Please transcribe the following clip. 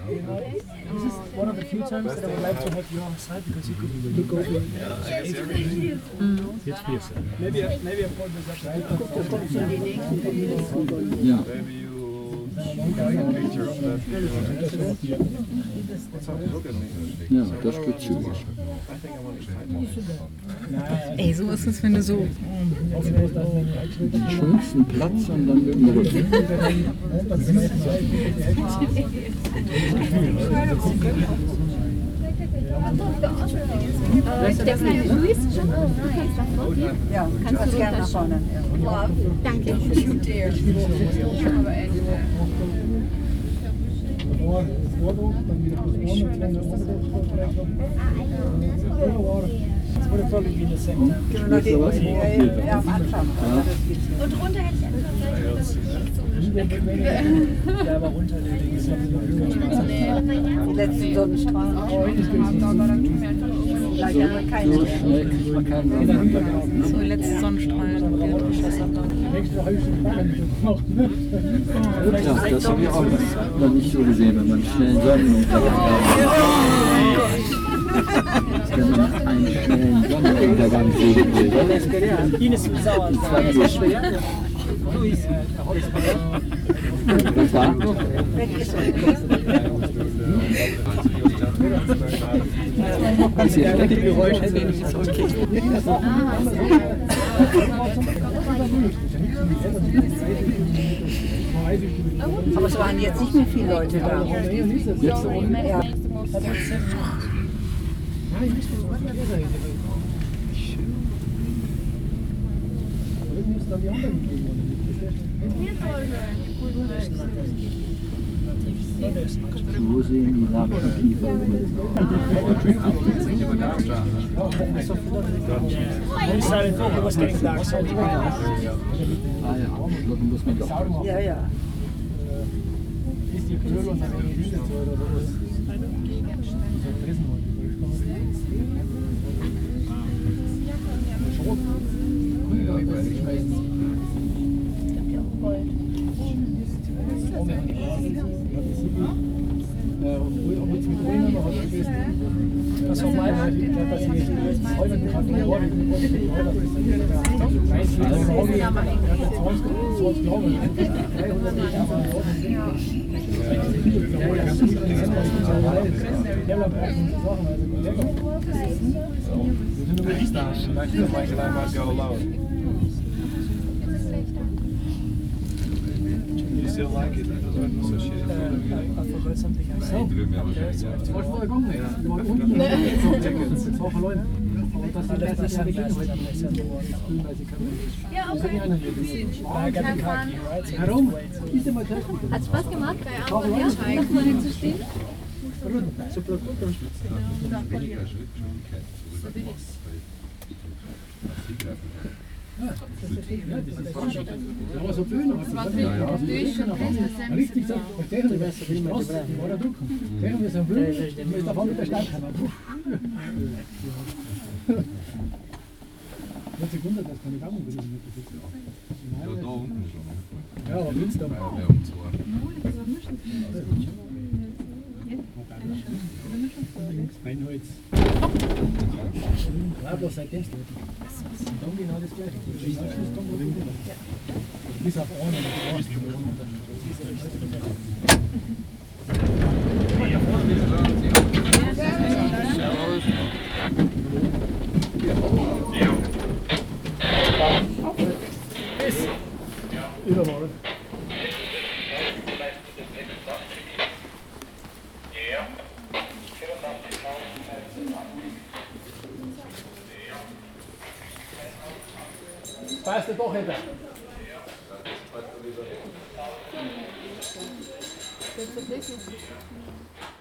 This is one of the few times that I would like to have you on side because you could look over. Jetzt wirst du. Maybe I point this up. Ja. Ja, das geht super. Ey, so ist es, wenn du so. Den schönsten Platz und dann mit dem Rücken. Ja, kannst du gerne nach vorne. Danke. It would have probably been the same time. Ja, am Anfang. Und runter hätte ich einfach Ja, aber runter der Ding ist Die letzten Sonnenstrahlen. Leider haben wir So keine. schnell kriegt man keinen Sonnenuntergang. So, letzte Sonnenstrahlen. Ja, das habe ich auch noch nicht so gesehen, wenn man schnell einen Sonnenuntergang hat. Wenn man einen schnellen Sonnenuntergang sehen will. Ines ist sauer. Was war? Ist hier schlechte Geräusche? Ist okay. Aber es waren jetzt nicht mehr viele Leute da. Jetzt so. Ja. Wo sehen die Nachbarkiefer? We decided it was getting dark, so we went. Ah ja, dort muss man doch. Ja, ja. Ist die Brille und dann die Hüte oder was? Das war mein Idee, dass ich heute gerade geworden You still like it? I forgot something I said. Das war verloren. Ja, okay. Warum? Hat Spaß gemacht? Ja, nochmal hinzustehen? Aber so Bühne. Richtig so. Technik ist die Straße, oder du? Technik ist ein Bühne, ist davon mit der Stadt. Letzte Sekunde, das kann ich auch nicht. Da unten schon. Ja, aber Münster. Ja, und so. Beinholz. Ja, bloß seitdem es dann genau das gleiche. Bis auf Ohren und die Ohren. Übermorgen. Passt du doch hinter. Jetzt